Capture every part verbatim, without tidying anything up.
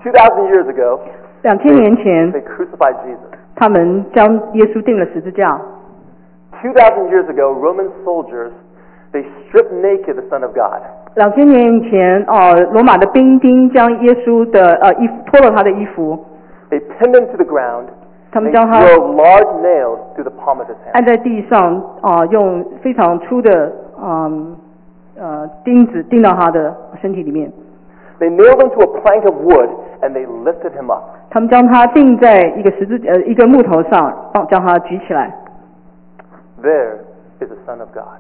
two thousand years ago, 两千年前 they crucified Jesus. 他们将耶稣钉了十字架。 two thousand years ago, Roman soldiers, they stripped naked the Son of God. 两千年以前，呃，罗马的兵丁将耶稣的呃衣服脱了他的衣服， They pinned him to the ground. 他们 They 将他 drove large nails through the palm of his hand. 按在地上，啊、呃，用非常粗的嗯呃钉子钉到他的身体里面。 They nailed him to a plank of wood, and they lifted him up. 他们将他钉在一个十字呃一个木头上，帮将他举起来。 There is the Son of God.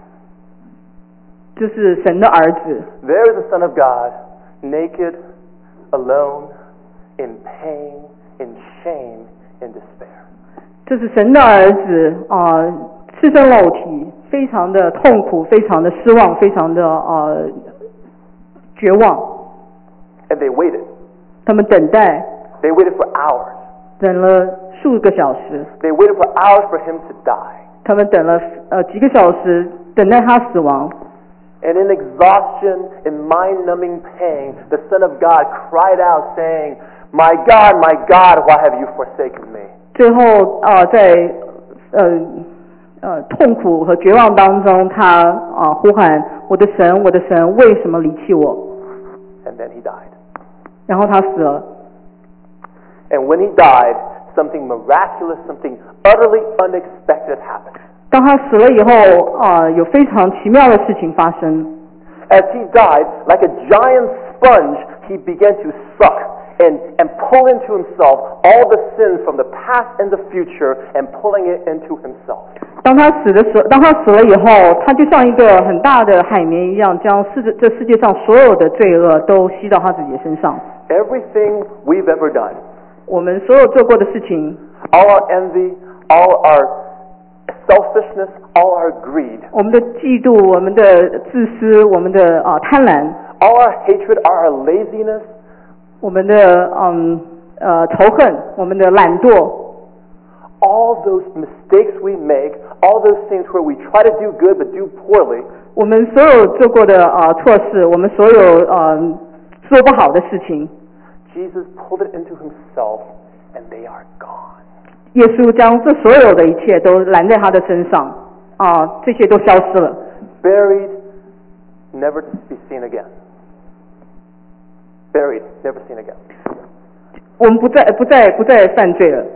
这是神的儿子， There is the Son of God, naked, alone, in pain, in shame, in despair. 这是神的儿子啊、呃，赤身裸体，非常的痛苦，非常的失望，非常的呃绝望。 And they waited. 他们等待， They waited for hours. 等了数个小时， They waited for hours for him to die. 他们等了呃几个小时，等待他死亡。 And in exhaustion, in mind-numbing pain, the Son of God cried out, saying, "My God, my God, why have you forsaken me?" 最后啊、呃，在呃呃痛苦和绝望当中，他啊、呃、呼喊：“我的神，我的神，为什么离弃我 And then he died.？” 然后他死了。 And when he died, something miraculous, something utterly unexpected happened. 当他死了以后，啊、呃，有非常奇妙的事情发生。 As he died, like a giant sponge, he began to suck and, and pull into himself all the sins from the past and the future and pulling it into himself. 当他死的时候，当他死了以后，他就像一个很大的海绵一样，将世这世界上所有的罪恶都吸到他自己的身上。 Everything we've ever done, 我们所有做过的事情， all our envy, all our selfishness, all our greed, 我们的嫉妒，我们的自私，我们的啊、呃、贪婪， all our hatred, our laziness, 我们的嗯呃仇恨，我们的懒惰， all those mistakes we make, all those things where we try to do good but do poorly, 我们所有做过的啊、呃、错事，我们所有呃做不好的事情， Jesus pulled it into himself and they are gone. 耶稣将这所有的一切都揽在他的身上啊、这些都消失了， Buried, never to be seen again. Buried, never seen again. 我们不再不再不再犯罪了。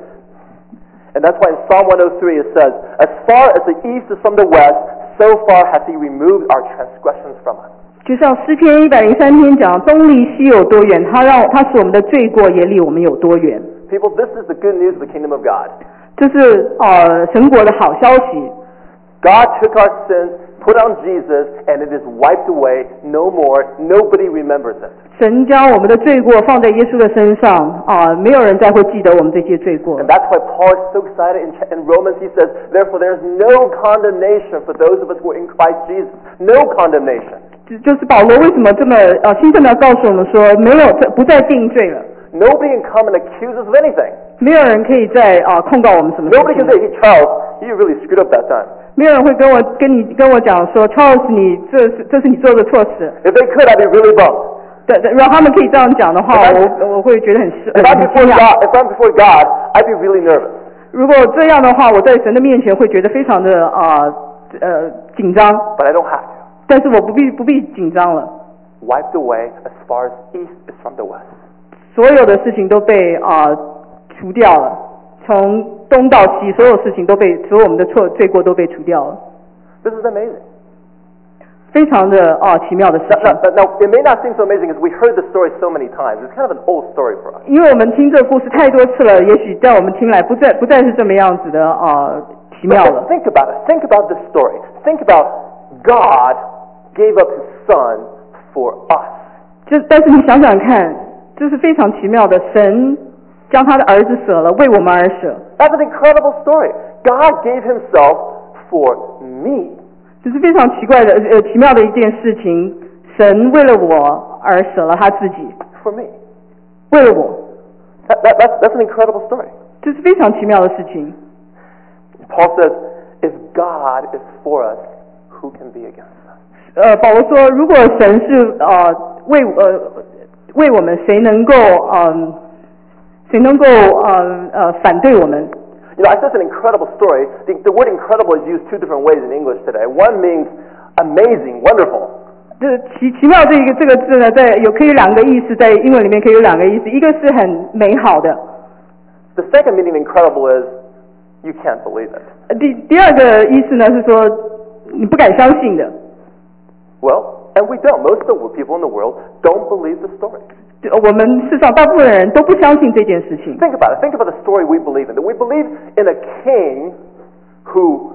And that's why in Psalm one oh three it says, "As far as the east is from the west, so far hath he removed our transgressions from us." 就像诗篇一百零三篇讲，东离西有多远，他让他使我们的罪过也离我们有多远。 People, this is the good news of the kingdom of God. 这是呃神国的好消息。 God took our sins, put on Jesus, and it is wiped away, no more, nobody remembers it. 神将我们的罪过放在耶稣的身上啊、没有人再会记得我们这些罪过 And。that's why Paul is so excited in, in Romans. He says, "Therefore there is no condemnation for those of us who are in Christ Jesus. No condemnation." 就就是保罗为什么这么呃兴奋的告诉我们说，没有这不再定罪了， Nobody can come and accuse us of anything. 没有人可以再啊、控告我们什么事 Nobody 情 can say, "Hey Charles, you really screwed up that time." 没有人会跟我跟你跟我讲说 ，Charles， 你这是这是你做的错事。 If they could, I'd be really bummed. 对对，如果他们可以这样讲的话，我我会觉得很失 If I'm 很 before 惊讶。 God, if I'm before God, I'd be really nervous. 如果这样的话，我在神的面前会觉得非常的啊呃紧张， But I don't have to. 但是我不必不必紧张了。 Wiped away as far as east is from the west. 所有的事情都被啊、除掉了，从东到西，所有事情都被所有我们的错罪过都被除掉了， This is amazing. 非常的啊、奇妙的事 Now, 情。 now, now, it may not seem so amazing because we heard the story so many times. It's kind of an old story for us. 因为我们听这个故事太多次了，也许在我们听来不再不再是这么样子的啊、奇妙 But 了。 think about it. Think about this story. Think about God gave up his son for us. 就但是你想想看，这是非常奇妙的，神将他的儿子舍了，为我们而舍， That's an incredible story. God gave himself for me. 这是非常奇怪的呃奇妙的一件事情。神为了我而舍了他自己， For me. 为了我， That, that, that's, that's an incredible story. 这是非常奇妙的事情。 Paul says, if God is for us, who can be against us? 呃，保罗说，如果神是呃为呃为我们，谁能够嗯，谁能够呃呃反对我们？ You know, it's just an incredible story. The, the word incredible is used two different ways in English today. One means amazing, wonderful. 这奇奇妙这一个这个字呢，在有可以有两个意思，在英文里面可以有两个意思，一个是很美好的。 The second meaning of incredible is you can't believe it. 第第二个意思呢是说你不敢相信的。 Well, and we don't. Most of the people in the world don't believe the story. 我们世上大部分人都不相信这件事情。 Think about it. Think about the story we believe in. That we believe in a king who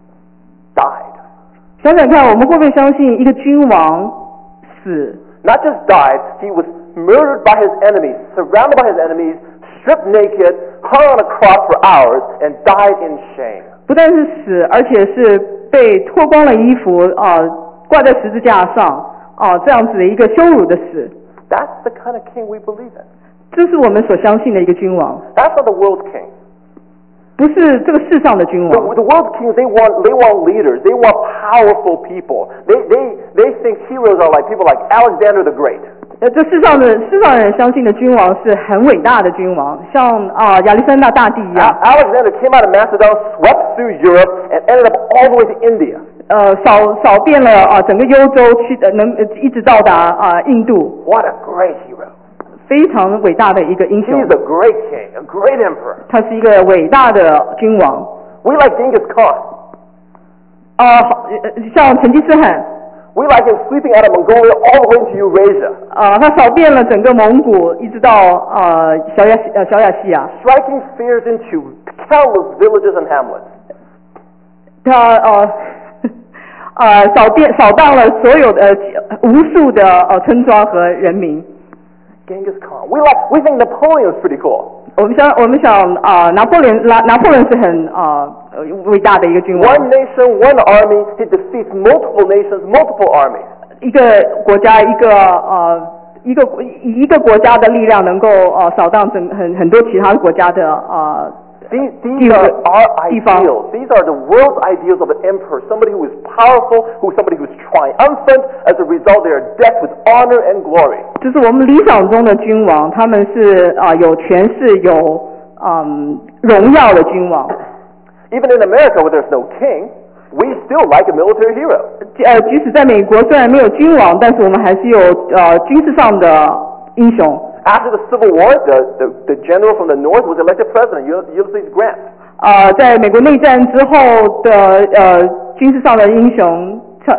died. 想想看，我们会不会相信一个君王死？ Not just died, he was murdered by his enemies, surrounded by his enemies, stripped naked, hung on a cross for hours, and died in shame. 不但是死，而且是被脱光了衣服啊、呃，挂在十字架上啊、呃，这样子的一个羞辱的死。 That's the kind of king we believe in. 这是我们所相信的一个君王， That's not the world's king. 不是这个世上的君 The, 王。 the world's kings, they want, they want leaders. They want powerful people. They, they, they think heroes are like people like Alexander the Great. 呃，这世上的世上人相信的君王是很伟大的君王，像啊、亚历山大大帝一样。 A- Alexander came out of Macedon, swept through Europe, and ended up all the way to India. 呃，扫扫遍了啊、整个欧洲去的，能呃一直到达啊、印度， What a great hero. 非常伟大的一个英 He's 雄。 a great king, a great emperor. 他是一个伟大的君王。 We like Genghis Khan. 啊、好呃像成吉思汗， We like him sweeping out of Mongolia all the way into Eurasia, 啊、他扫遍了整个蒙古，一直到呃小亚呃小亚细亚。 striking spears into countless villages and hamlets. 他呃呃扫遍扫荡了所有的呃无数的呃村庄和人民。 Genghis Khan. We like, we think Napoleon's pretty cool. 我们想我们想啊、拿破仑拿拿破仑是很啊、呃伟大的一个君王。 One nation, one army. He defeats multiple nations, multiple armies. 一个国家一个呃一个以一个国家的力量能够呃扫荡整很很多其他国家的呃 These, these are our 地方。 ideals. These are the world's ideals of an emperor. Somebody who is powerful, who somebody who is triumphant. As a result, they are decked with honor and glory. 这是我们理想中的君王，他们是啊、有权势有嗯荣耀的君王。 Even in America, where there's no king, we still like a military hero. 呃，即使在美国虽然没有君王，但是我们还是有呃军事上的英雄。 After the Civil War, the, the, the general from the North was elected president, Ulysses Grant. 呃，在美国内战之后的呃军事上的英雄，呃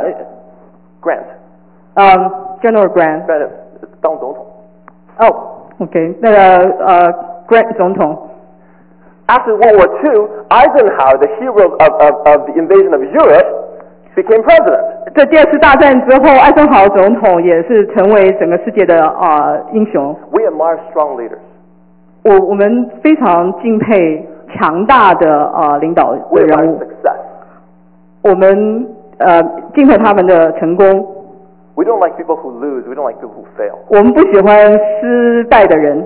Grant. 嗯 General Grant。 Grant 当总统。 哦 ，OK， 那个呃 Grant 总统。 After World War Two, Eisenhower, the hero of, of, of the invasion of Europe, became president. 在第二次大战之后，艾森豪总统也是成为整个世界的啊、呃英雄。 We admire strong leaders. 我我们非常敬佩强大的啊、呃领导 We 的人 admire 物， success. 我们呃敬佩他们的成功。 We don't like people who lose. We don't like people who fail. 我们不喜欢失败的人，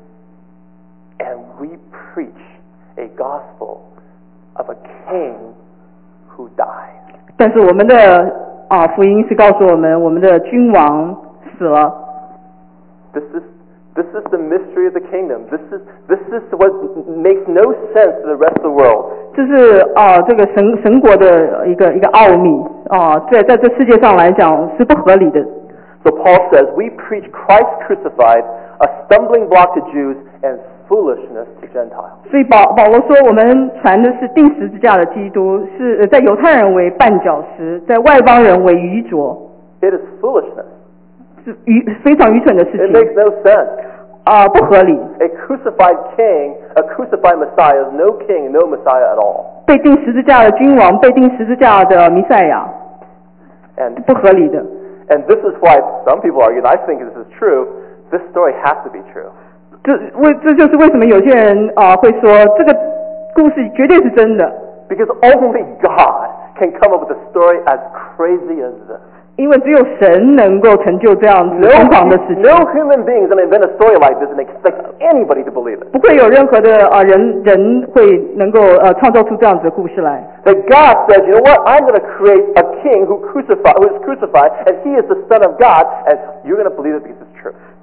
And we preach a gospel of a king who died. 但是我们的啊、福音是告诉我们，我们的君王死了。 This is this is the mystery of the kingdom. This is this is what makes no sense to the rest of the world. 这是啊、这个神神国的一个一个奥秘啊、在在这世界上来讲是不合理的。 So Paul says, we preach Christ crucified, a stumbling block to Jews and foolishness to Gentiles. 所以保保罗说，我们传的是钉十字架的基督，是呃在犹太人为绊脚石，在外邦人为愚拙， It is foolishness. 是愚非常愚蠢的事 It 情 makes no sense. 啊、不合理。 A crucified king, a crucified Messiah is no king, no Messiah at all. 被钉十字架的君王，被钉十字架的弥赛亚， And 不合理的。 and this is why some people argue, and I think this is true, this story has to be true. 这为这就是为什么有些人啊、会说这个故事绝对是真的， Because only God can come up with a story as crazy as this. 因为只有神能够成就这样子 No, 疯狂的事情， no human being is going to invent a story like this and expect anybody to believe it. 不会有任何的啊、人人会能够呃创造出这样子的故事来。 That God says, you know what, I'm going to create a king who crucified, who is crucified, and he is the Son of God, and you're going to believe it because it's true.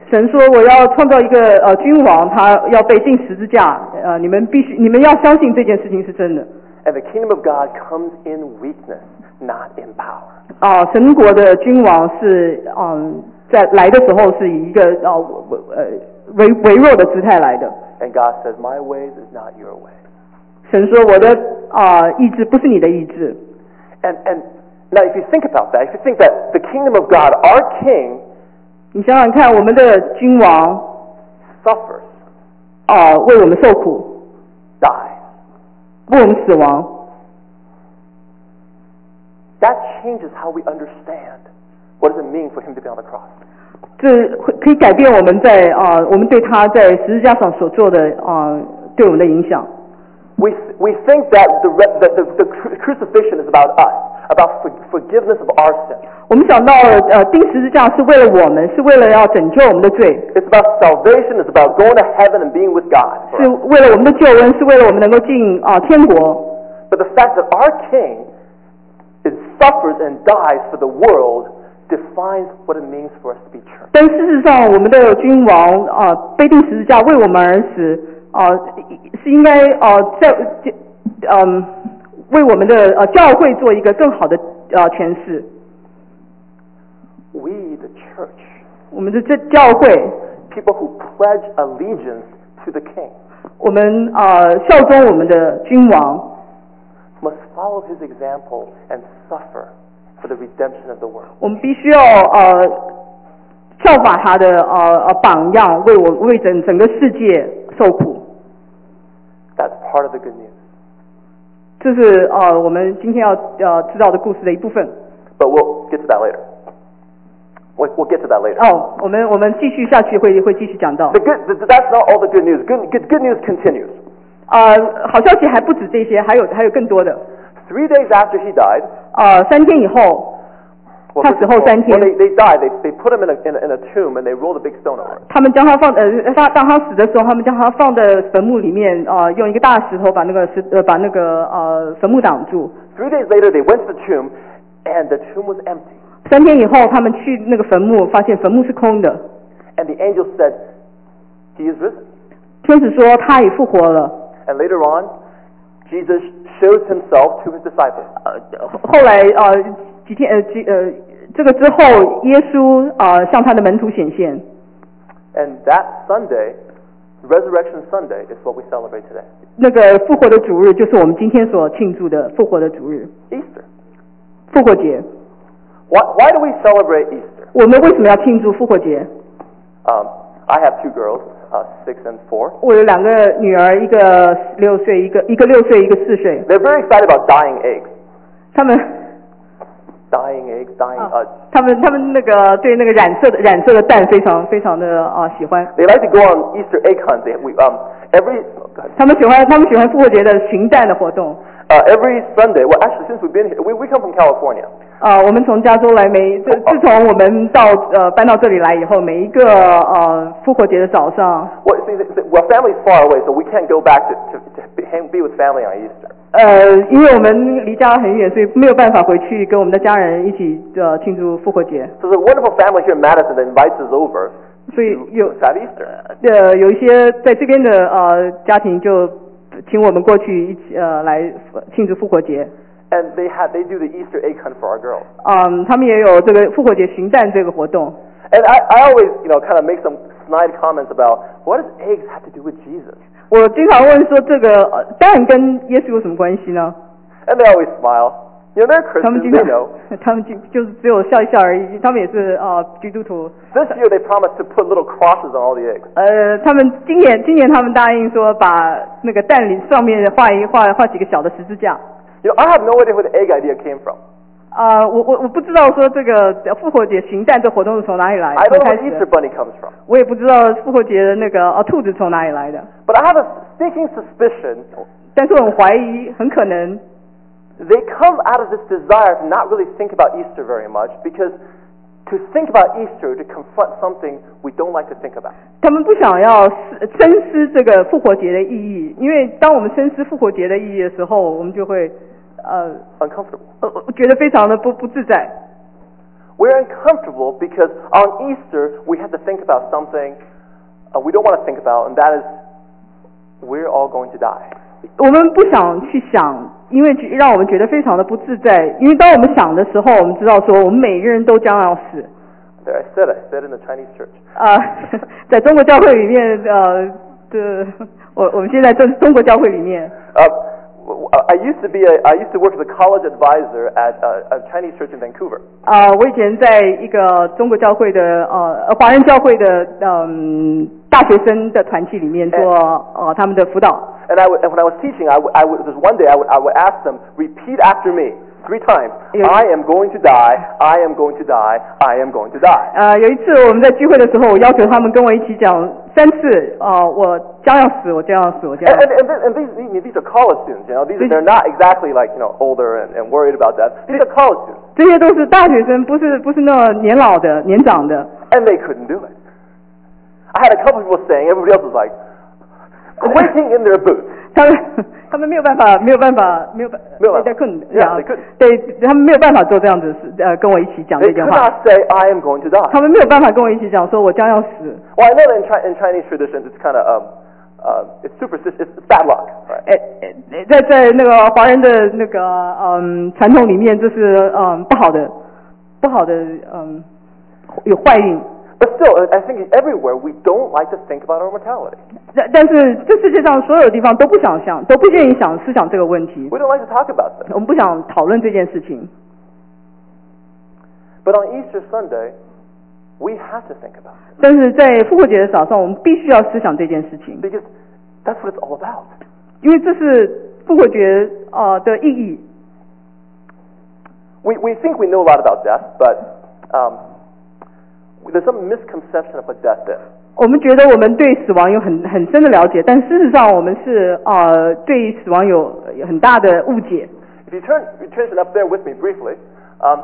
神说我要创造一个呃君王，他要被钉十字架，呃，你们必须你们要相信这件事情是真的。 And the kingdom of God comes in weakness, not in power. 啊、呃，神国的君王是嗯，在来的时候是以一个呃呃微微弱的姿态来的。 And God says, "My ways is not your way." 神说我的啊、呃、意志不是你的意志。 And and now, if you think about that, if you think that the kingdom of God, our King, 你想想看，我们的君王 suffers, 啊、呃、为我们受苦， dies, 为我们死亡。 that changes how we understand what does it mean for him to be on the cross. 这会可以改变我们在啊、呃、我们对他在十字架上所做的啊、呃、对我们的影响。 We we think that the the the, the crucifixion is about us, about for, forgiveness of our sins. 我们想到呃钉十字架是为了我们，是为了要拯救我们的罪， It's about salvation. It's about going to heaven and being with God. 是为了我们的救恩，是为了我们能够进啊、呃、天国。 But the fact that our King is suffers and dies for the world defines what it means for us to be church. 但事实上，我们的君王啊、呃、被钉十字架为我们而死啊、呃，是应该啊、呃、在嗯、呃、为我们的呃教会做一个更好的呃诠释。 We, the church, 我们的这教会， people who pledge allegiance to the King, 我们呃效忠我们的君王， must follow his example and suffer for the redemption of the world. 我们必须要呃效法他的呃呃榜样，为我为整整个世界受苦。 That's part of the good news. 这是呃我们今天要呃知道的故事的一部分。 But we'll get to that later. We'll, we'll get to that later. 哦，我们我们继续下去会会继续讲到。 The good, the, that's not all the good news. Good, good, good news continues. 呃，好消息还不止这些，还有还有更多的。 Three days after he died, 呃，三天以后， well, 他死后三天 when they, they died, they, they put him in a, in, a, in a tomb and they rolled a big stone over it. 他们将他放呃，他当他死的时候，他们将他放在坟墓里面，呃，用一个大石头把那个石呃把那个呃坟墓挡住。 Three days later, they went to the tomb and the tomb was empty. 三天以后，他们去那个坟墓，发现坟墓是空的。 And the angel said, "He is risen." 天使说他已复活了。 And later on, Jesus shows himself to his disciples. 呃，后来呃几天呃几呃这个之后，耶稣呃向他的门徒显现。 And that Sunday, Resurrection Sunday, is what we celebrate today. 那个复活的主日就是我们今天所庆祝的复活的主日， Easter. 复活节。 Why, why do we celebrate Easter? 我们为什么要庆祝复活节？ Um, I have two girls, uh, six and four. 我有两个女儿，一个六岁，一个一个六岁，一个四岁。 They're very excited about dyeing eggs. 他们 Dyeing eggs, dyeing. 啊 Uh, 他们他们那个对那个染色的染色的蛋非常非常的啊喜欢。 they like to go on Easter egg hunts. They, we, um, every oh, go ahead. 他们喜欢他们喜欢复活节的寻蛋的活动。 uh, every Sunday. Well, actually, since we've been here, we, we come from California. 啊、我们从加州来，每自自从我们到呃搬到这里来以后，每一个呃复活节的早上， Well, see, the, the, well, family's far away, so we can't go back to, to, to be, hang, be with family on Easter. 呃，因为我们离家很远，所以没有办法回去跟我们的家人一起呃庆祝复活节。 So there's a wonderful family here in Madison that invites us over 所以 to, 有 to have Easter. 呃有一些在这边的呃家庭就请我们过去一起呃来庆祝复活节。 And they have they do the Easter egg hunt for our girls. 嗯，他们也有这个复活节寻蛋这个活动。 And I, I always, you know, kind of make some snide comments about what does eggs have to do with Jesus? 我经常问说这个呃蛋跟耶稣有什么关系呢？ And they always smile. You know, they're 他们 Christians, 经 they 常 know. 他们就就是只有笑一笑而已，他们也是呃基督徒。 This year they promised to put little crosses on all the eggs. 呃，他们今年今年他们答应说把那个蛋里上面画一画画几个小的十字架。 You know, I have no idea where the egg idea came from. 啊、我我我不知道说这个复活节寻蛋这活动是从哪里来 I 的， don't 从 know 开 where 始 Easter 的。 bunny comes from. 我也不知道复活节的那个呃兔子从哪里来的， But I have a sneaking suspicion 但是我很怀疑，很可能 they come out of this desire to not really think about Easter very much because to think about Easter, to confront something we don't like to think about. 他们不想要思深思这个复活节的意义，因为当我们深思复活节的意义的时候，我们就会呃 Uncomfortable. 呃觉得非常的不不自在。 We're uncomfortable because on Easter we have to think about something uh, we don't want to think about, and that is we're all going to die. 我们不想去想，因为让我们觉得非常的不自在。因为当我们想的时候，我们知道说我们每个人都将要死。 There, I said, I said in the Chinese church. 啊、呃，在中国教会里面，呃，的，我我们现在在中国教会里面。 Uh, I used to be a, I used to work as a college advisor at a, a Chinese church in Vancouver. 啊、呃，我以前在一个中国教会的呃华人教会的嗯、呃、大学生的团体里面做呃他们的辅导。 And I would, and when I was teaching, I would, I would, there was one day I would, I would ask them, repeat after me three times. I am going to die. I am going to die. I am going to die. 呃，有一次我们在聚会的时候，我要求他们跟我一起讲三次，啊、呃，我将要死，我将要死，我将要死。 And, and, and, and these, these are college students, you know. These, they're not exactly like, you know, older and, and worried about that. These are college students. 这些都是大学生，不是不是那么年老的、年长的。 And they couldn't do it. I had a couple people saying, everybody else was like, quaking in their boots. 他们他们没有办法，没有办法，没有办， 没有办法 they couldn't, Yeah, they couldn't. 对，他们没有办法做这样子的事，呃，跟我一起讲 They 这件 could 话。 not say, I am going to die. 他们没有办法跟我一起讲说我将要死。 Well, I know that in, Chi- in Chinese traditions, it's kind of, um, uh, it's superstitious, it's bad luck, right? 诶诶，在在那个华人的那个嗯传统里面，这是嗯不好的，不好的嗯有坏运。 But still, I think everywhere we don't like to think about our mortality. 但但是这世界上所有地方都不想想，都不愿意想思想这个问题。 We don't like to talk about this. 我们不想讨论这件事情。 But on Easter Sunday, we have to think about it. 但是在复活节的早上，我们必须要思想这件事情， Because that's what it's all about. 因为这是复活节啊、呃、的意义。 We, we think we know a lot about death, but um, there's some misconception of what death is. 我们觉得我们对死亡有很很深的了解，但事实上我们是呃对死亡有很大的误解。 If you turn, you turn up there with me briefly, um,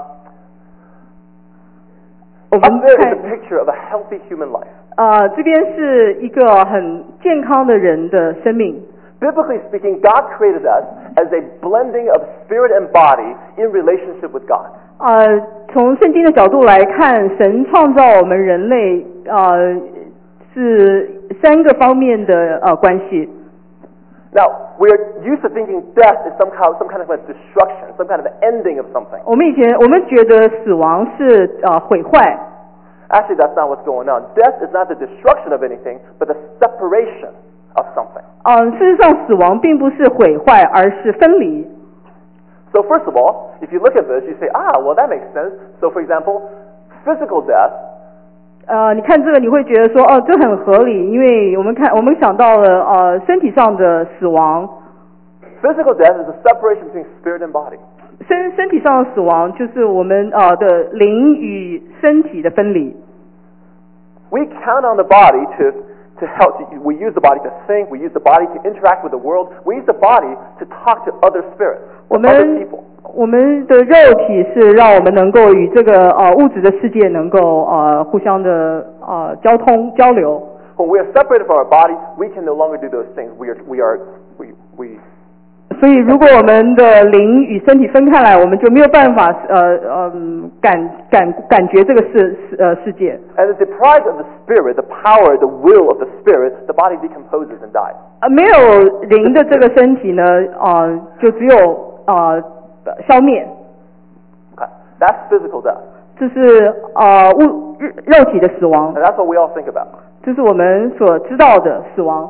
我 up 们 there is 看 a picture of a healthy human life. 呃这边是一个很健康的人的生命。 Biblically speaking, God created us as a blending of spirit and body in relationship with God. 呃，从圣经的角度来看，神创造我们人类呃是三个方面的呃关系。 Now, we're used to thinking death is some kind, some kind of a destruction, some kind of ending of something. 我们以前我们觉得死亡是呃毁坏， Actually, that's not what's going on. Death is not the destruction of anything, but the separation of something. 嗯、事实上死亡并不是毁坏，而是分离。 So first of all, if you look at this, you say, ah, well, that makes sense. So for example, physical death, 呃，你看这个你会觉得说，哦，这很合理，因为我们看我们想到了呃身体上的死亡， physical death is the separation between spirit and body. 身身体上的死亡就是我们呃的灵与身体的分离。 We count on the body to, to help, we use the body to think, we use the body to interact with the world, we use the body to talk to other spirits, 我 other 们 people. 我们的肉体是让我们能够与这个呃物质的世界能够呃互相的呃交通交流。 When we are separated from our body, we can no longer do those things. We are, we are, we, we 所以如果我们的灵与身体分开来，我们就没有办法呃嗯感感感觉这个世呃世界。 And it's deprived of the spirit, the power, the will of the spirit, the body decomposes and dies. 呃，没有灵的这个身体呢，呃，就只有呃消灭， Okay. That's physical death. 这是呃物肉体的死亡， And that's what we all think about. 这是我们所知道的死亡。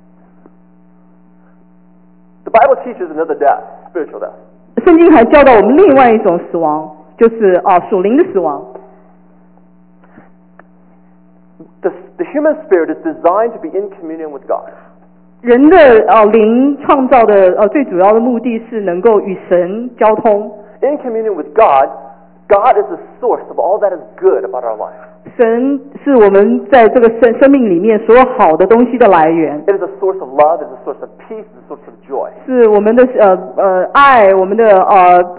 The Bible teaches another death, spiritual death. 圣经还教导我们另外一种死亡，就是啊、呃、属灵的死亡。 The, the human spirit is designed to be in communion with God. 人的呃灵创造的呃最主要的目的是能够与神交通。 In communion with God, God is the source of all that is good about our life. 神是我们在这个生生命里面所有好的东西的来源， It is a source of love, it is a source of peace, it is a source of joy. 是我们的呃呃爱，我们的呃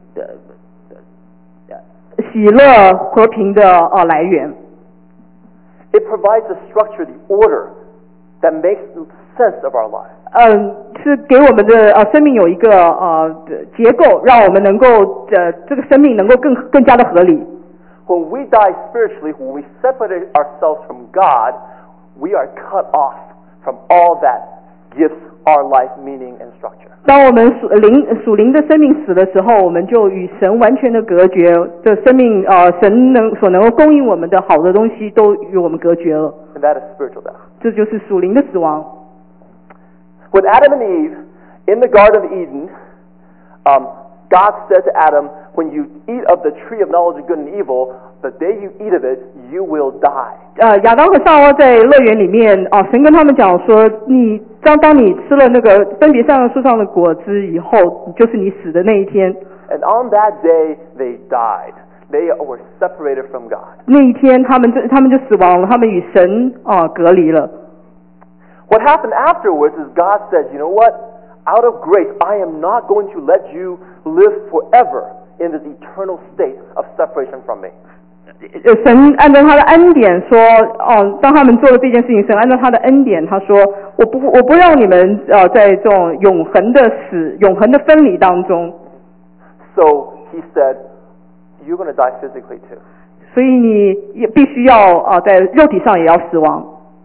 喜乐和平的呃来源。 It provides the structure, the order that makes sense of our life. 嗯，是给我们的呃生命有一个呃结构，让我们能够呃这个生命能够更更加的合理。 When we die spiritually, when we separate ourselves from God, we are cut off from all that gives our life meaning and structure. 当我们属灵属灵的生命死的时候，我们就与神完全的隔绝，这生命呃神能所能够供应我们的好的东西都与我们隔绝了。 And that is spiritual death. 这就是属灵的死亡。 With Adam and Eve in the Garden of Eden, um, God said to Adam, when you eat of the tree of knowledge of good and evil, the day you eat of it, you will die. 呃，亚当和夏娃在乐园里面，啊，神跟他们讲说，你当当你吃了那个分别善恶树上的果子以后，就是你死的那一天。 And on that day, they died. They were separated from God. 那一天，他们就他们就死亡了，他们与神啊隔离了。 What happened afterwards is God said, you know what? Out of grace, I am not going to let you live forever in this eternal state of separation from me. 神按照他的恩典说，哦，当他们做了这件事情，神按照他的恩典，他说，我不我不让你们呃在这种永恒的死、永恒的分离当中。 So he said, you're going to die physically too. 所以你也必须要啊、呃，在肉体上也要死亡。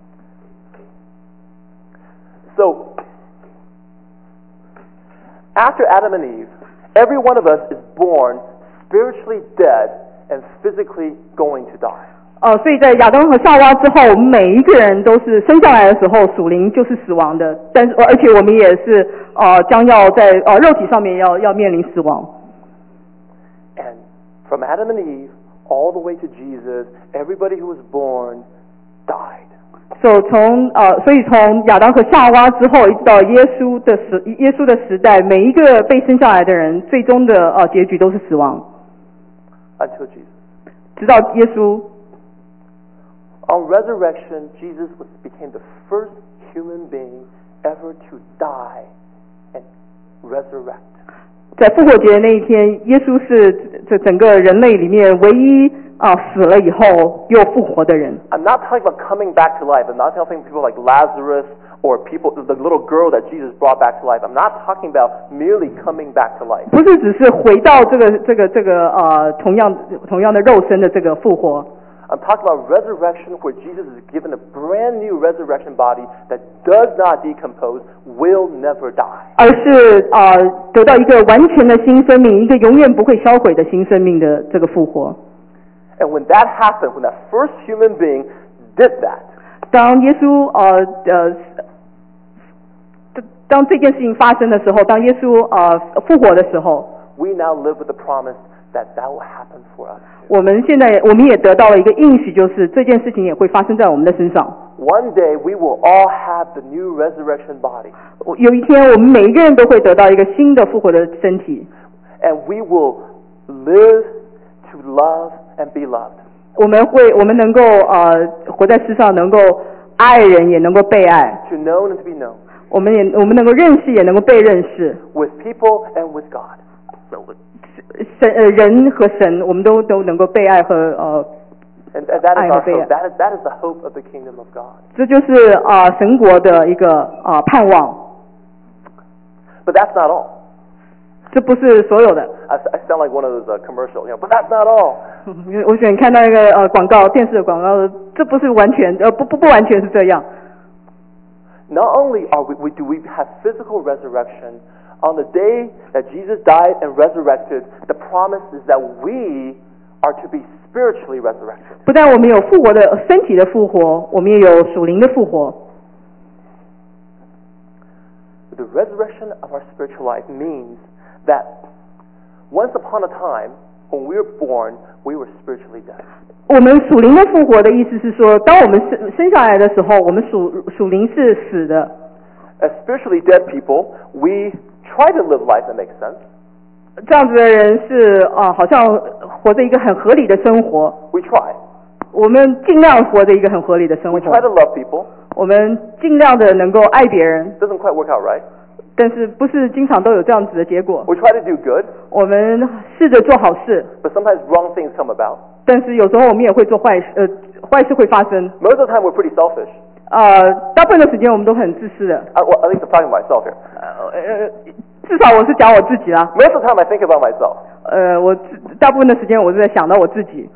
So after Adam and Eve, every one of us is born spiritually dead and physically going to die. 呃，所以在亚当和夏娃之后，我们每一个人都是生下来的时候，属灵就是死亡的，但是而且我们也是呃将要在呃肉体上面要要面临死亡。 And from Adam and Eve all the way to Jesus, everybody who was born died. 所、so, 从呃，所以从亚当和夏娃之后，一直到耶稣的时耶稣的时代，每一个被生下来的人，最终的呃结局都是死亡。 Until Jesus. 直到耶稣。 On resurrection, Jesus was, became the first human being ever to die and resurrect. 在复活节那一天，耶稣是这整个人类里面唯一啊死了以后又复活的人。 I'm not talking about coming back to life. I'm not talking people like Lazarus or people, the little girl that Jesus brought back to life. I'm not talking about merely coming back to life. 不是只是回到这个这个这个呃同样同样的肉身的这个复活。 I'm talking about resurrection where Jesus is given a brand new resurrection body that does not decompose, will never die. 而是啊、呃、得到一个完全的新生命，一个永远不会销毁的新生命的这个复活。 And when that happened, when that first human being did that, 当耶稣呃呃当这件事情发生的时候，当耶稣呃复活的时候 we now live with the promise that that will happen for us. 我们现在我们也得到了一个应许，就是这件事情也会发生在我们的身上。 One day we will all have the new resurrection body. 有一天我们每一个人都会得到一个新的复活的身体。 And we will live to love and be loved. 我们会我们能够呃活在世上，能够爱人，也能够被爱。 To know and to be known. 我们也我们能够认识，也能够被认识。 With people and with God. 神呃人和神，我们都都能够被爱和呃 and, and that is 爱 our 和被 hope. 爱。 That is, that is the hope of the kingdom of God. 这就是啊、呃、神国的一个啊、呃、盼望。 But that's not all. 这不是所有的。 I, I sound like one of those uh, commercials, you know, but that's not all. 我喜欢看到一个呃广告，电视的广告，这不是完全呃不不不完全是这样。 Not only are we, we do we have physical resurrection, on the day that Jesus died and resurrected, the promise is that we are to be spiritually resurrected. 不但我们有复活的身体的复活，我们也有属灵的复活。 The resurrection of our spiritual life means that once upon a time, when we were born, we were spiritually dead. 我们属灵的复活的意思是说，当我们生生下来的时候，我们属属灵是死的。 As spiritually dead people, we try to live life that makes sense. 这样子的人是啊、呃，好像活着一个很合理的生活。 We try. 我们尽量活着一个很合理的生 We 活。 try to love people. 我们尽量的能够爱别人， Doesn't quite work out right. 但是不是经常都有这样子的结果。 We try to do good, 我们试着做好事， but sometimes wrong things come about. 但是有时候我们也会做坏事，呃，坏事会发生。 Most of the time, we're pretty selfish. 呃，大部分的时间我们都很自私的。 I, well, at least I'm talking about myself here. 呃呃，至少我是讲我自己啦。 Most of the time, I think about myself. 呃，我大部分的时间我是在想到我自己。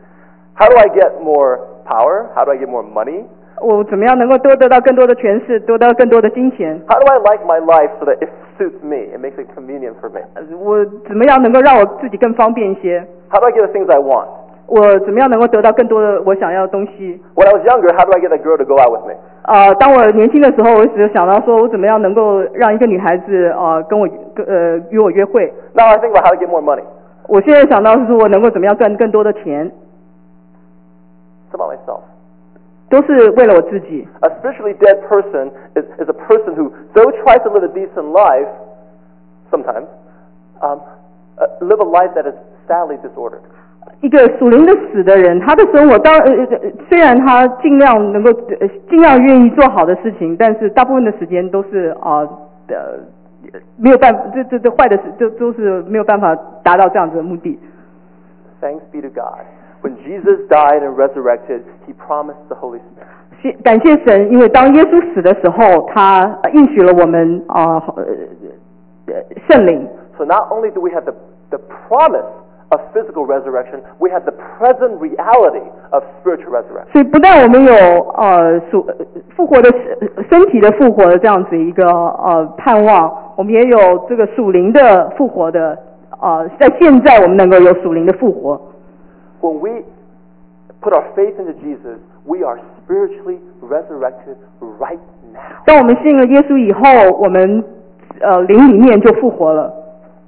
How do I get more power? How do I get more money? 我怎么样能够多得到更多的权势，多得到更多的金钱？ How do I like my life so that it suits me? It makes it convenient for me. 我怎么样能够让我自己更方便一些？ How do I get the things I want? 我怎么样能够得到更多的我想要的东西？ When I was younger, how do I get that girl to go out with me? 呃，当我年轻的时候，我只想到说我怎么样能够让一个女孩子呃跟我跟呃约我约会。 Now I think about how to get more money. 我现在想到是说我能够怎么样赚更多的钱， It's about myself. 都是为了我自己。 A spiritually dead person is, is a person who, though tries to live a decent life, sometimes, um, uh, live a life that is sadly disordered. 一个属灵的死的人，他的生活当呃呃虽然他尽量能够呃尽量愿意做好的事情，但是大部分的时间都是啊呃没有办法，这这这坏的事，这都是没有办法达到这样子的目的。 Thanks be to God. When Jesus died and resurrected, He promised the Holy Spirit. 谢感谢神，因为当耶稣死的时候，他呃应许了我们啊呃呃圣灵。 So not only do we have the, the promise of physical resurrection, we have the present reality of spiritual resurrection. 所以不但我们有呃属呃复活的身身体的复活的这样子一个呃盼望，我们也有这个属灵的复活的呃在现在我们能够有属灵的复活。 When we put our faith into Jesus, we are spiritually resurrected right now. 当我们信了耶稣以后，我们呃灵里面就复活了。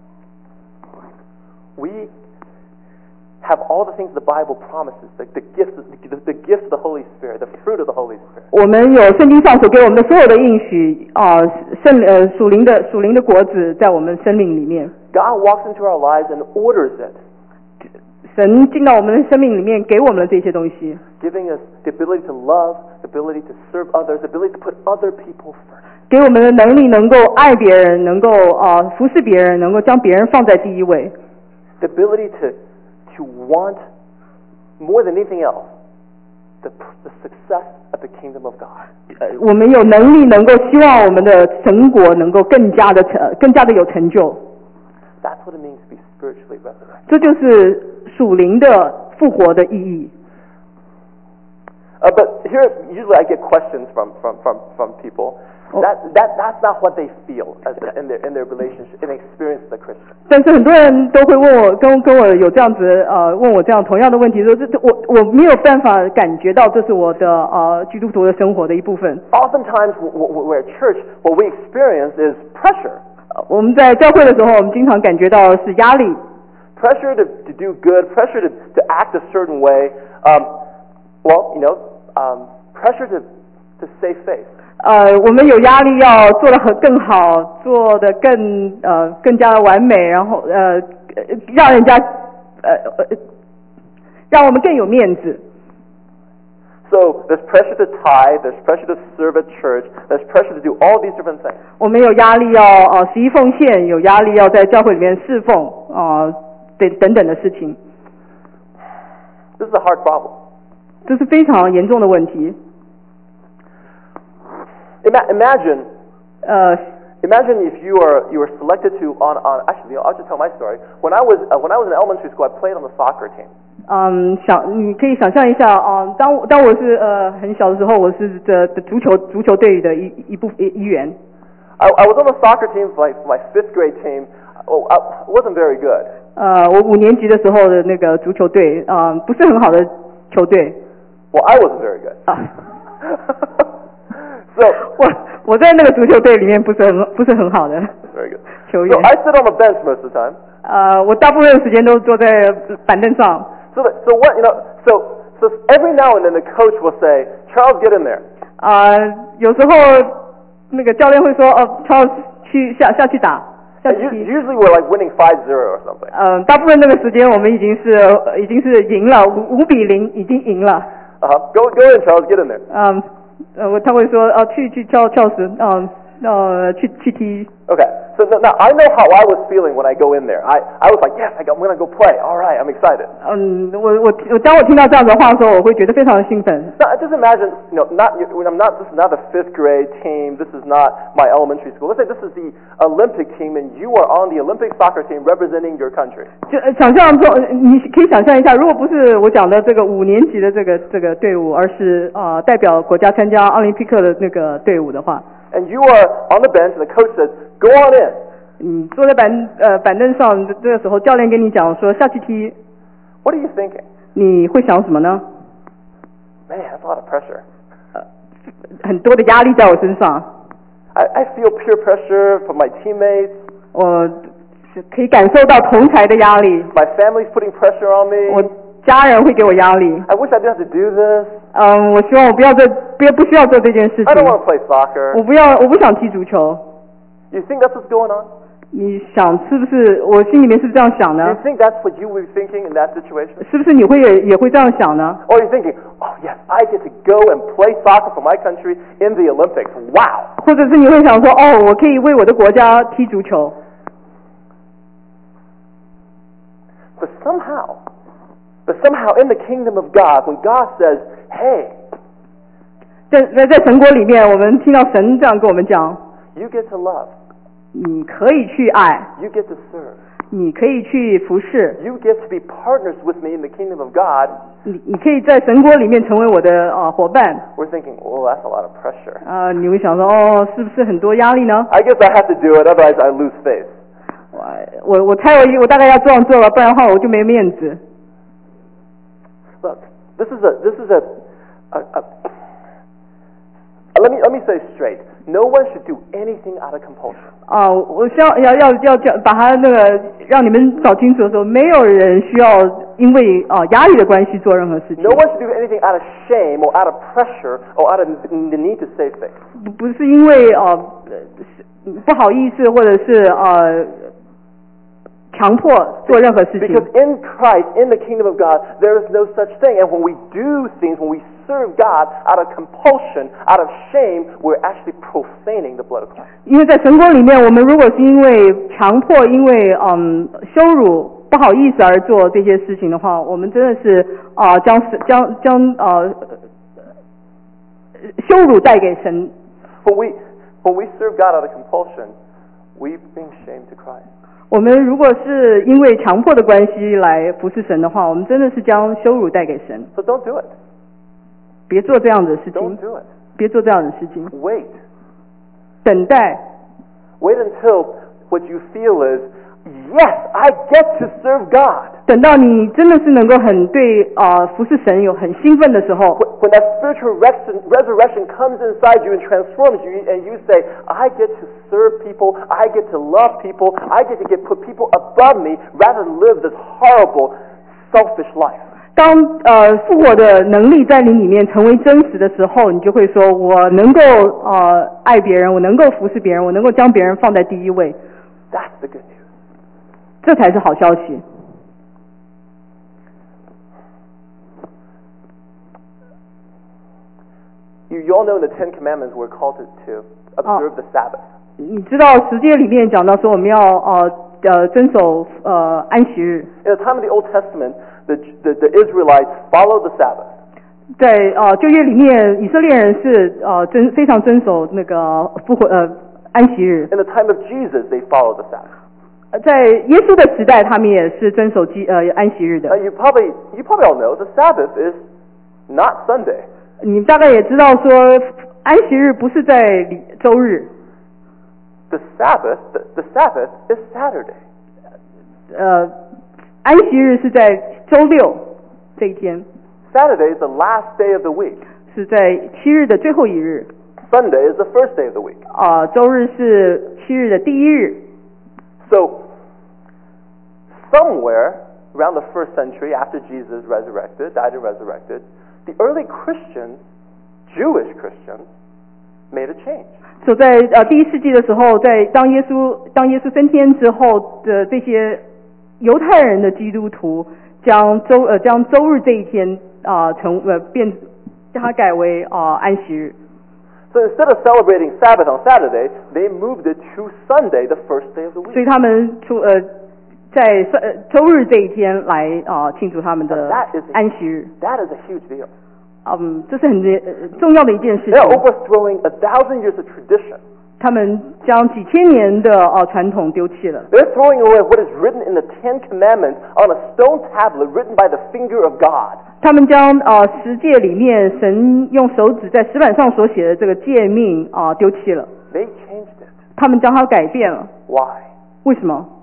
We have all the things the Bible promises, the, the gifts, the, the gifts of the Holy Spirit, the fruit of the Holy Spirit. 我们有圣经上所给我们的所有的应许啊，圣呃属灵的属灵的果子在我们生命里面。 God walks into our lives and orders it, 神进到我们的生命里面，给我们的这些东西， giving us the ability to love, the ability to serve others, the ability to put other people first. 给我们的能力能够爱别人，能够啊、呃、服侍别人，能够将别人放在第一位。 The ability to, to want more than anything else, the, the success of the kingdom of God. 呃，我们有能力能够希望我们的成果能够更加的成，更加的有成就。 That's what it means to be spiritually resurrected. 这就是属灵的复活的意义。 Uh, but here, usually I get questions from, from, from, from people. Oh. That, that, that's not what they feel as in, their, in their relationship, in experience as a Christian. 但是很多人都会问我，跟跟我有这样子呃问我这样同样的问题，说这这我我没有办法感觉到这是我的呃基督徒的生活的一部分。 Oftentimes, w- w- we're at church, what we experience is pressure. 呃我们在教会的时候，我们经常感觉到是压力， Pressure to, to do good, pressure to, to act a certain way. Um, well, you know, um, pressure to, to save face. 呃，我们有压力要做得很更好，做得更呃更加的完美，然后呃呃让人家呃呃让我们更有面子。 So there's pressure to tithe, there's pressure to serve at church, there's pressure to do all these different things. 我们有压力要呃十一奉献，有压力要在教会里面侍奉啊、呃，等等等的事情， This is a hard problem. 这是非常严重的问题。 Ima- imagine, 呃 imagine if you are you were selected to on, on actually, you know, I'll just tell my story. When I was uh, when I was in elementary school, I played on the soccer team. 嗯，想你可以想象一下啊、呃，当当我是呃很小的时候，我是这的足球足球队的一一部一一员。 I, I was on the soccer team for my, for my fifth grade team. Oh, I wasn't very good. 呃，我五年级的时候的那个足球队啊、呃，不是很好的球队 Well, I wasn't very good. 啊。 So 我我在那个足球队里面不是很不是很好的 very good. 球 So 员。 I sit on the bench most of the time. 呃，我大部分的时间都坐在板凳上。 So that, so what you know? So so every now and then the coach will say, "Charles, get in there." 啊、有时候那个教练会说，哦，Charles去下下去打，下 And 去 u- 踢。 usually we're like winning five zero or something. 嗯、大部分那个时间我们已经是呃已经是赢了，五五比零已经赢了。 Uh huh. Go go in, Charles, get in there. 嗯，呃，我他会说，哦，去去叫教师，嗯， 呃去去踢。 Okay, so now, now I know how I was feeling when I go in there. I, I was like, yes, I go, I'm going to go play. All right, I'm excited. 嗯，我我我当我听到这样的话的时候，我会觉得非常的兴奋。 Now, just imagine, you know, not I'm not this is not the fifth grade team. This is not my elementary school. Let's say this is the Olympic team, and you are on the Olympic soccer team representing your country. 就呃想象中，你可以想象一下，如果不是我讲的这个五年级的这个这个队伍，而是呃代表国家参加奥林匹克的那个队伍的话， And you are on the bench, and the coach says, "Go on in." 你坐在板呃板凳上，这个时候教练跟你讲说下去踢， What are you thinking? 你会想什么呢？ Man, that's a lot of pressure. 呃，很多的压力在我身上， I, I feel peer pressure from my teammates. 我是可以感受到同才的压力， My family's putting pressure on me. 我家人会给我压力。 I wish I didn't have to do this. 嗯，我希望我不要做，不要不需要做这件事 I don't 情。 want to play soccer. 我不要，我不想踢足球。 You think that's what's going on? 你想是不是？我心里面是不是这样想 You 呢？ think that's what you would be thinking in that situation? 是不是你会也也会这样想呢？ Or you're thinking, oh yes, I get to go and play soccer for my country in the Olympics. Wow. 或者是你会想说，哦，我可以为我的国家踢足球。 But somehow, but somehow in the kingdom of God, when God says, hey, 在在在神国里面，我们听到神这样跟我们讲， you get to love, 你可以去爱， you get to serve, 你可以去服侍， you get to be partners with me in the kingdom of God, 你你可以在神国里面成为我的呃伙伴。 we're thinking, oh, that's a lot of pressure. 啊、你会想说，哦，是不是很多压力呢？ I guess I have to do it, otherwise I lose face. 我我我猜我我大概要这样做了，不然的话我就没面子。 Look, this is a, this is a, a, a let me, let me say straight. No one should do anything out of compulsion. 啊、我需要要要要叫把他那个让你们搞清楚的时候，没有人需要因为啊、压力的关系做任何事情 No。one should do anything out of shame or out of pressure or out of the need to save face. 不不是因为呃是不好意思，或者是呃强迫做任何事情 Because。in Christ, in the kingdom of God, there is no such thing. And when we do things, when we serve God out of compulsion, out of shame, we're actually profaning the blood of Christ. 因为在神国里面，我们如果是因为强迫、因为嗯羞辱、不好意思而做这些事情的话，我们真的是啊、将将将呃羞辱带给神。 When we, when we serve God out of compulsion, we bring shame to Christ. 我们如果是因为强迫的关系来服侍神的话，我们真的是将羞辱带给神。 So don't do it. 别做这样的事 Don't 情， do it. 别做这样的事情。 Wait. 等待， Wait until what you feel is, yes, I get to serve God. 等到你真的是能够很对啊、呃服侍神有很兴奋的时候， When when that spiritual resurrection, resurrection comes inside you and transforms you, and you say, I get to serve people, I get to love people, I get to get put people above me rather than live this horrible, selfish life. 当呃复活的能力在你里面成为真实的时候，你就会说，我能够呃爱别人，我能够服侍别人，我能够将别人放在第一位， That's the good news. 这才是好消息。 You, you all know in the Ten Commandments we're called to, to observe the Sabbath. 你知道十诫里面讲到说我们要呃呃遵守呃安息日， In the time of the Old Testament, the, the, the Israelites followed the Sabbath. 在呃旧约里面，以色列人是呃遵非常遵守那个复活呃安息日。 In the time of Jesus, they followed the Sabbath. 呃在耶稣的时代，他们也是遵守基呃安息日 Now, 的。 you probably, you probably all know the Sabbath is not Sunday. 你大概也知道说，安息日不是在礼周日， The Sabbath, the, the Sabbath is Saturday. 呃，安息日是在周六这一天， Saturday is the last day of the week. 是在七日的最后一日。 Sunday is the first day of the week. 啊、周日是七日的第一日。 So, somewhere around the first century after Jesus resurrected, died and resurrected, the early Christians, Jewish Christians, made a change. 所在呃第一世纪的时候，在当耶稣当耶稣升天之后的这些犹太人的基督徒，将周呃将周日这一天啊、成呃变将它改为啊、安息日。 So instead of celebrating Sabbath on Saturday, they moved it to Sunday, the first day of the 所以 week. 他们出呃在呃周日这一天来啊、呃庆祝他们的 That is a- 安息日。 That is a huge deal. 嗯，这是很呃重要的一件事 They are 情。 overthrowing a thousand years of tradition. 他们将几千年的呃传统丢弃了， They're throwing away what is written in the Ten Commandments on a stone tablet written by the finger of God. 他们将呃十诫里面神用手指在石板上所写的这个诫命啊、呃丢弃了， They changed it. 他们将它改变了。 Why? 为什么？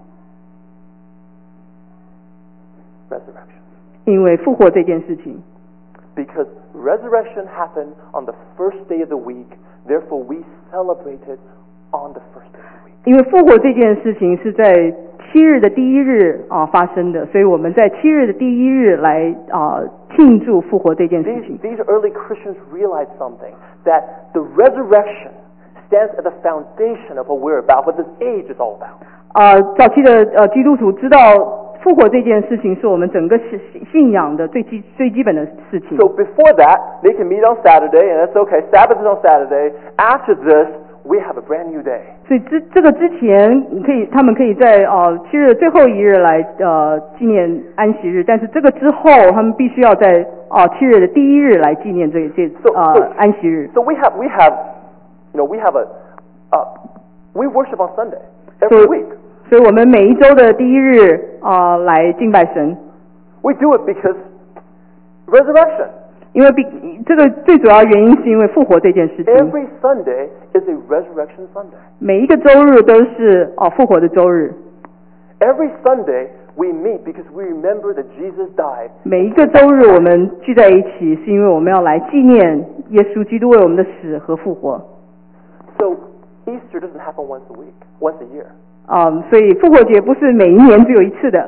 Resurrection. 因为复活这件事情。 Because resurrection happened on the first day of the week, therefore we celebrate it on the first day of the week. 因为复活这件事情是在七日的第一日啊、发生的，所以我们在七日的第一日来啊、庆祝复活这件事 These, 情。 these early Christians realized something, that the resurrection stands at the foundation of what we're about, what this age is all about. 啊、早期的呃基督徒知道复活这件事情是我们整个信信仰的最基最基本的事情。 So before that, they can meet on Saturday, and that's okay. Sabbath is on Saturday. After this, we have a brand new day. 所以这这个之前，你可以他们可以在呃七日的最后一日来呃纪念安息日，但是这个之后，他们必须要在呃七日的第一日来纪念这这 So- 呃 so- 安息日。 So we have, we have, you know, we have a, uh, we worship on Sunday every 所以 week. 所以我们每一周的第一日啊、呃来敬拜神， We do it because resurrection. 因为必这个最主要原因是因为复活这件事情。 Every Sunday is a resurrection Sunday. 每一个周日都是哦、复活的周日， Every Sunday we meet because we remember that Jesus died. 每一个周日我们聚在一起，是因为我们要来纪念耶稣基督为我们的死和复活。 So Easter doesn't happen once a week, once a year. 嗯，所以复活节不是每一年只有一次的，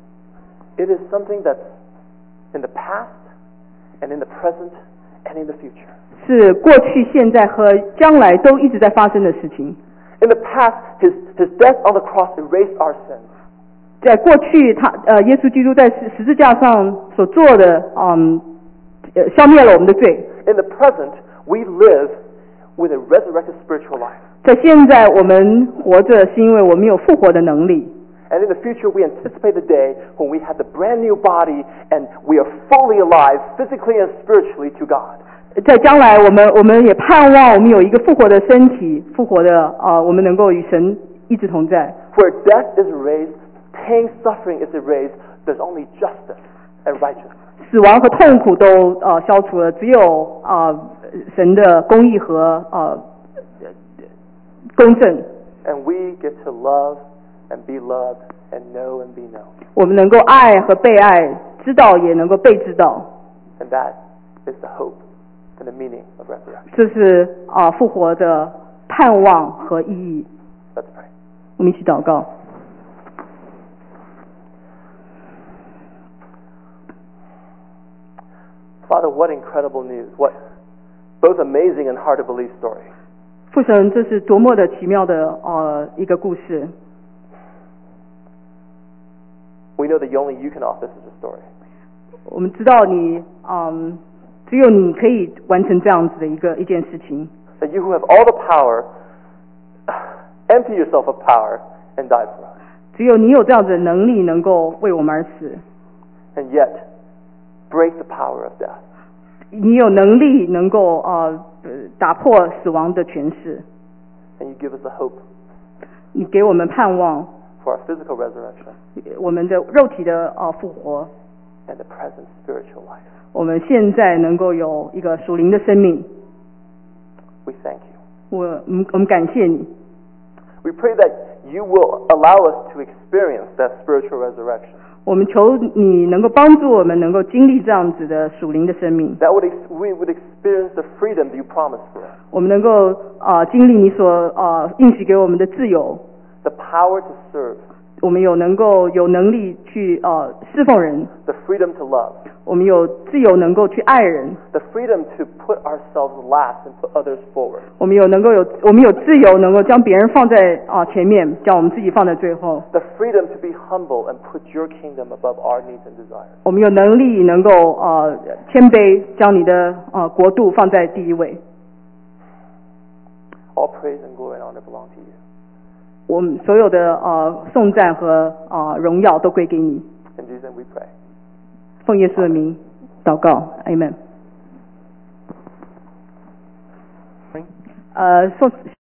It is something that's in the past and in the present and in the future. 是过去、现在和将来都一直在发生的事情。 In the past, his, his death on the cross erased our sins. 在过去他，呃耶稣基督在十十字架上所做的，嗯，呃消灭了我们的罪。 In the present, we live with a resurrected spiritual life. 在现在我们活着，是因为我们有复活的能力。 And in the future, we anticipate the day when we have the brand new body and we are fully alive, physically and spiritually, to God. 在将来，我们我们也盼望我们有一个复活的身体，复活的啊、呃我们能够与神一直同在。 Where death is erased, pain, suffering is erased, there's only justice and righteousness. 死亡和痛苦都呃消除了，只有啊、呃神的公义和呃公正。 And we get to love and be loved and know and be known. 我们能够爱和被爱，知道也能够被知道， And that is the hope and the meaning of resurrection. 这是啊、复活的盼望和意义。 Let's pray. 我们一起祷告。 Father, what incredible news. What both amazing and hard to believe story. 父神，这是多么的奇妙的呃一个故事。 We know that only you can offer such a story. 我们知道你，嗯，只有你可以完成这样子的一个一件事情。 That you who have all the power, empty yourself of power and died for us. 只有你有这样子的能力，能够为我们而死。 And yet, break the power of death. 你有能力能够呃呃打破死亡的权势。 And you give us the hope 你给我们盼望， for our physical resurrection 我们的肉体的呃复活， and the present spiritual life. 我们现在能够有一个属灵的生命。 We thank you. 我我们我们感谢你， We pray that you will allow us to experience that spiritual resurrection. 我们求你能够帮助我们能够经历这样子的属灵的生命， That would ex- we would experience the freedom that you promised for us. 我们能够呃经历你所呃应许给我们的自由， The power to serve, 我们有能够有能力去呃侍奉人， the freedom to love, 我们有自由能够去爱人， the freedom to put ourselves last and put others forward. 我们有能够有我们有自由能够将别人放在啊、呃前面，将我们自己放在最后。 The freedom to be humble and put your kingdom above our needs and desires. 我们有能力能够呃谦卑，将你的呃国度放在第一位。 All praise and glory and honor belong to you. 我们所有的呃颂赞和呃荣耀都归给你。 In Jesus' name we pray. 奉耶稣的名祷告 ，Amen。呃，宋。